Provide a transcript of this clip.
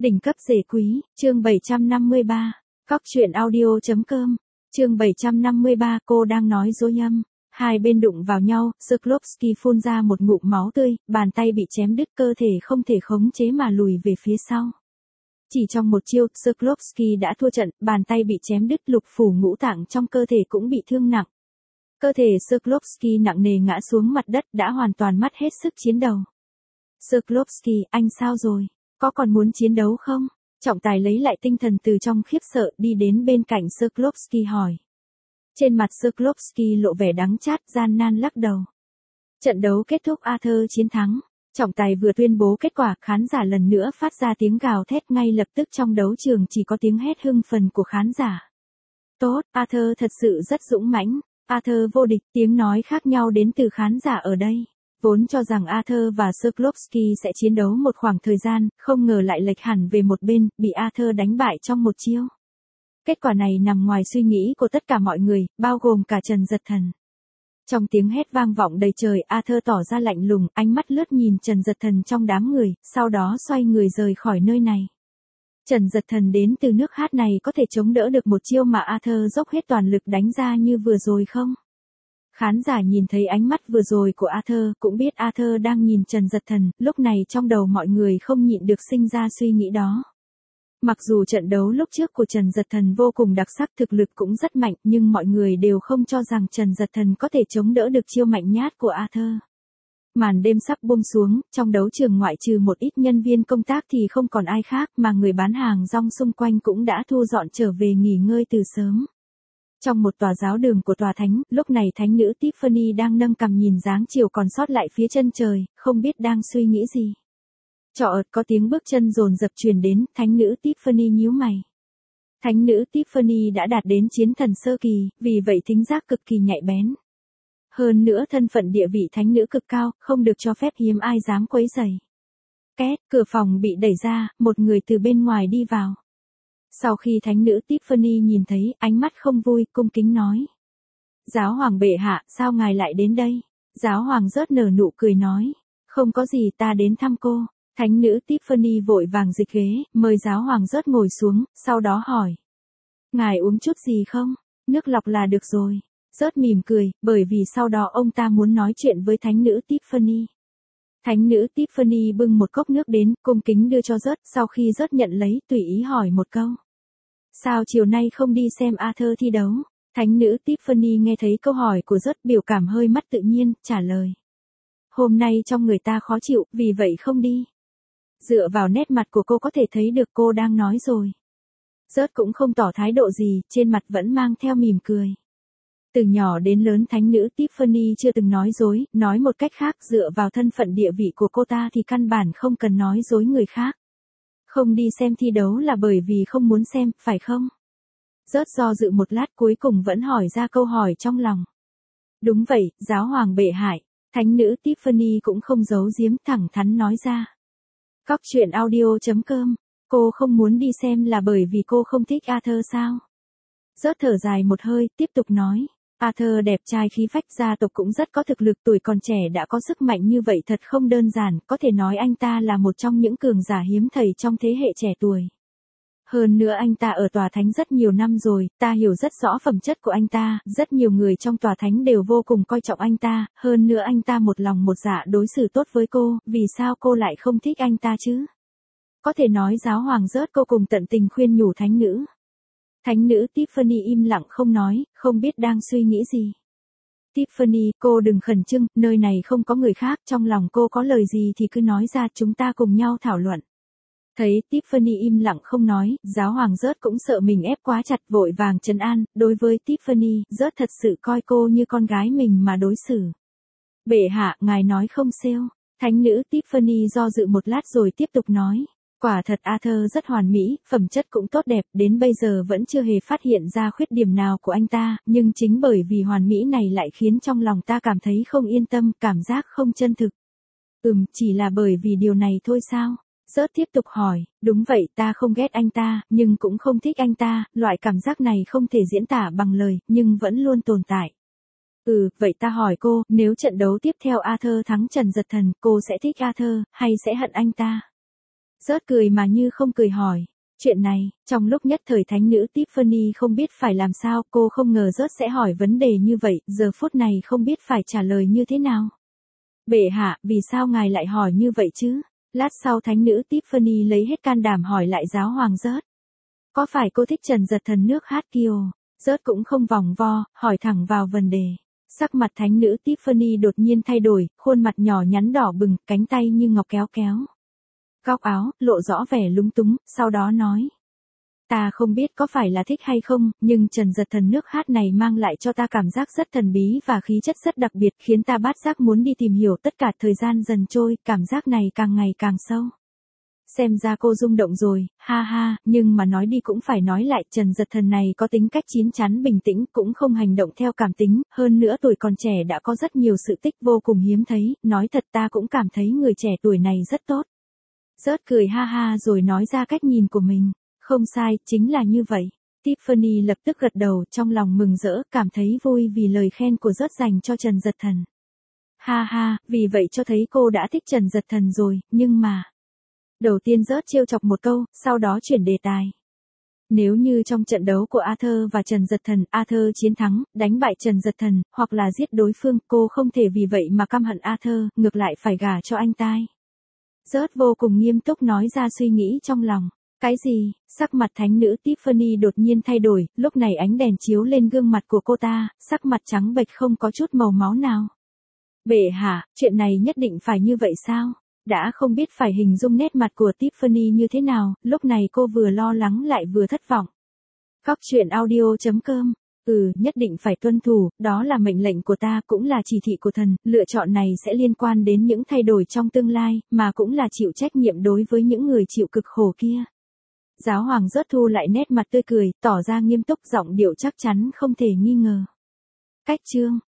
Đỉnh cấp rể quý, chương 753. Cóc truyện audio.com. Chương 753, cô đang nói dối âm. Hai bên đụng vào nhau, Shklovsky phun ra một ngụm máu tươi, bàn tay bị chém đứt, cơ thể không thể khống chế mà lùi về phía sau. Chỉ trong một chiêu, Shklovsky đã thua trận, bàn tay bị chém đứt, lục phủ ngũ tạng trong cơ thể cũng bị thương nặng. Cơ thể Shklovsky nặng nề ngã xuống mặt đất, đã hoàn toàn mất hết sức chiến đấu. Shklovsky, anh sao rồi? Có còn muốn chiến đấu không? Trọng tài lấy lại tinh thần từ trong khiếp sợ, đi đến bên cạnh Shklovsky hỏi. Trên mặt Shklovsky lộ vẻ đắng chát, gian nan lắc đầu. Trận đấu kết thúc, Arthur chiến thắng. Trọng tài vừa tuyên bố kết quả, khán giả lần nữa phát ra tiếng gào thét, ngay lập tức trong đấu trường chỉ có tiếng hét hưng phấn của khán giả. Tốt, Arthur thật sự rất dũng mãnh. Arthur vô địch, tiếng nói khác nhau đến từ khán giả ở đây. Vốn cho rằng Arthur và Shklovsky sẽ chiến đấu một khoảng thời gian, không ngờ lại lệch hẳn về một bên, bị Arthur đánh bại trong một chiêu. Kết quả này nằm ngoài suy nghĩ của tất cả mọi người, bao gồm cả Trần Dật Thần. Trong tiếng hét vang vọng đầy trời, Arthur tỏ ra lạnh lùng, ánh mắt lướt nhìn Trần Dật Thần trong đám người, sau đó xoay người rời khỏi nơi này. Trần Dật Thần đến từ nước hát này có thể chống đỡ được một chiêu mà Arthur dốc hết toàn lực đánh ra như vừa rồi không? Khán giả nhìn thấy ánh mắt vừa rồi của Arthur, cũng biết Arthur đang nhìn Trần Dật Thần, lúc này trong đầu mọi người không nhịn được sinh ra suy nghĩ đó. Mặc dù trận đấu lúc trước của Trần Dật Thần vô cùng đặc sắc, thực lực cũng rất mạnh, nhưng mọi người đều không cho rằng Trần Dật Thần có thể chống đỡ được chiêu mạnh nhát của Arthur. Màn đêm sắp buông xuống, trong đấu trường ngoại trừ một ít nhân viên công tác thì không còn ai khác, mà người bán hàng rong xung quanh cũng đã thu dọn trở về nghỉ ngơi từ sớm. Trong một tòa giáo đường của tòa thánh, lúc này thánh nữ Tiffany đang nâng cằm nhìn dáng chiều còn sót lại phía chân trời, không biết đang suy nghĩ gì. Chọ ợt có tiếng bước chân dồn dập truyền đến, thánh nữ Tiffany nhíu mày. Thánh nữ Tiffany đã đạt đến chiến thần sơ kỳ, vì vậy thính giác cực kỳ nhạy bén. Hơn nữa thân phận địa vị thánh nữ cực cao, không được cho phép hiếm ai dám quấy rầy. Két, cửa phòng bị đẩy ra, một người từ bên ngoài đi vào. Sau khi thánh nữ Tiffany nhìn thấy, ánh mắt không vui, cung kính nói. Giáo hoàng bệ hạ, sao ngài lại đến đây? Giáo hoàng rớt nở nụ cười nói. Không có gì, ta đến thăm cô. Thánh nữ Tiffany vội vàng dịch ghế, mời giáo hoàng rớt ngồi xuống, sau đó hỏi. Ngài uống chút gì không? Nước lọc là được rồi. Rớt mỉm cười, bởi vì sau đó ông ta muốn nói chuyện với thánh nữ Tiffany. Thánh nữ Tiffany bưng một cốc nước đến, cung kính đưa cho Rớt, sau khi Rớt nhận lấy, tùy ý hỏi một câu. Sao chiều nay không đi xem Arthur thi đấu? Thánh nữ Tiffany nghe thấy câu hỏi của Rớt, biểu cảm hơi mất tự nhiên, trả lời. Hôm nay trong người ta khó chịu, vì vậy không đi. Dựa vào nét mặt của cô có thể thấy được cô đang nói rồi. Rớt cũng không tỏ thái độ gì, trên mặt vẫn mang theo mỉm cười. Từ nhỏ đến lớn thánh nữ Tiffany chưa từng nói dối, nói một cách khác, dựa vào thân phận địa vị của cô ta thì căn bản không cần nói dối người khác. Không đi xem thi đấu là bởi vì không muốn xem, phải không? Rớt do dự một lát cuối cùng vẫn hỏi ra câu hỏi trong lòng. Đúng vậy, giáo hoàng bệ hạ. Thánh nữ Tiffany cũng không giấu giếm, thẳng thắn nói ra. Cóc truyện audio.com, cô không muốn đi xem là bởi vì cô không thích Arthur sao? Rớt thở dài một hơi, tiếp tục nói. Arthur đẹp trai khí phách, gia tộc cũng rất có thực lực, tuổi còn trẻ đã có sức mạnh như vậy thật không đơn giản, có thể nói anh ta là một trong những cường giả hiếm thầy trong thế hệ trẻ tuổi. Hơn nữa anh ta ở tòa thánh rất nhiều năm rồi, ta hiểu rất rõ phẩm chất của anh ta, rất nhiều người trong tòa thánh đều vô cùng coi trọng anh ta, hơn nữa anh ta một lòng một dạ đối xử tốt với cô, vì sao cô lại không thích anh ta chứ? Có thể nói giáo hoàng Rớt cô cùng tận tình khuyên nhủ thánh nữ. Thánh nữ Tiffany im lặng không nói, không biết đang suy nghĩ gì. Tiffany, cô đừng khẩn trương, nơi này không có người khác, trong lòng cô có lời gì thì cứ nói ra, chúng ta cùng nhau thảo luận. Thấy Tiffany im lặng không nói, giáo hoàng Rớt cũng sợ mình ép quá chặt, vội vàng trấn an, đối với Tiffany, Rớt thật sự coi cô như con gái mình mà đối xử. Bệ hạ, ngài nói không xêu. Thánh nữ Tiffany do dự một lát rồi tiếp tục nói. Quả thật Arthur rất hoàn mỹ, phẩm chất cũng tốt đẹp, đến bây giờ vẫn chưa hề phát hiện ra khuyết điểm nào của anh ta, nhưng chính bởi vì hoàn mỹ này lại khiến trong lòng ta cảm thấy không yên tâm, cảm giác không chân thực. Chỉ là bởi vì điều này thôi sao? Rớt tiếp tục hỏi, đúng vậy, ta không ghét anh ta, nhưng cũng không thích anh ta, loại cảm giác này không thể diễn tả bằng lời, nhưng vẫn luôn tồn tại. Vậy ta hỏi cô, nếu trận đấu tiếp theo Arthur thắng Trần Dật Thần, cô sẽ thích Arthur, hay sẽ hận anh ta? Rớt cười mà như không cười hỏi. Chuyện này, trong lúc nhất thời thánh nữ Tiffany không biết phải làm sao, cô không ngờ Rớt sẽ hỏi vấn đề như vậy, giờ phút này không biết phải trả lời như thế nào. Bệ hạ, vì sao ngài lại hỏi như vậy chứ? Lát sau thánh nữ Tiffany lấy hết can đảm hỏi lại giáo hoàng Rớt. Có phải cô thích Trần Giật Thần nước hát Kiều? Rớt cũng không vòng vo, hỏi thẳng vào vấn đề. Sắc mặt thánh nữ Tiffany đột nhiên thay đổi, khuôn mặt nhỏ nhắn đỏ bừng, cánh tay như ngọc kéo kéo. Góc áo, lộ rõ vẻ lúng túng, sau đó nói. Ta không biết có phải là thích hay không, nhưng Trần Giật Thần nước hát này mang lại cho ta cảm giác rất thần bí và khí chất rất đặc biệt, khiến ta bát giác muốn đi tìm hiểu. Tất cả thời gian dần trôi, cảm giác này càng ngày càng sâu. Xem ra cô rung động rồi, ha ha, nhưng mà nói đi cũng phải nói lại, Trần Giật Thần này có tính cách chín chắn bình tĩnh, cũng không hành động theo cảm tính, hơn nữa tuổi còn trẻ đã có rất nhiều sự tích vô cùng hiếm thấy, nói thật ta cũng cảm thấy người trẻ tuổi này rất tốt. Rớt cười ha ha rồi nói ra cách nhìn của mình. Không sai, chính là như vậy. Tiffany lập tức gật đầu, trong lòng mừng rỡ, cảm thấy vui vì lời khen của Rớt dành cho Trần Giật Thần. Ha ha, vì vậy cho thấy cô đã thích Trần Giật Thần rồi, nhưng mà... Đầu tiên Rớt trêu chọc một câu, sau đó chuyển đề tài. Nếu như trong trận đấu của Arthur và Trần Giật Thần, Arthur chiến thắng, đánh bại Trần Giật Thần, hoặc là giết đối phương, cô không thể vì vậy mà căm hận Arthur, ngược lại phải gả cho anh ta. Rớt vô cùng nghiêm túc nói ra suy nghĩ trong lòng. Cái gì? Sắc mặt thánh nữ Tiffany đột nhiên thay đổi, lúc này ánh đèn chiếu lên gương mặt của cô ta, sắc mặt trắng bệch không có chút màu máu nào. Bệ hạ, chuyện này nhất định phải như vậy sao? Đã không biết phải hình dung nét mặt của Tiffany như thế nào, lúc này cô vừa lo lắng lại vừa thất vọng. Góc truyện audio.com. Nhất định phải tuân thủ, đó là mệnh lệnh của ta, cũng là chỉ thị của thần, lựa chọn này sẽ liên quan đến những thay đổi trong tương lai, mà cũng là chịu trách nhiệm đối với những người chịu cực khổ kia. Giáo hoàng Rớt thu lại nét mặt tươi cười, tỏ ra nghiêm túc, giọng điệu chắc chắn không thể nghi ngờ. Cách chương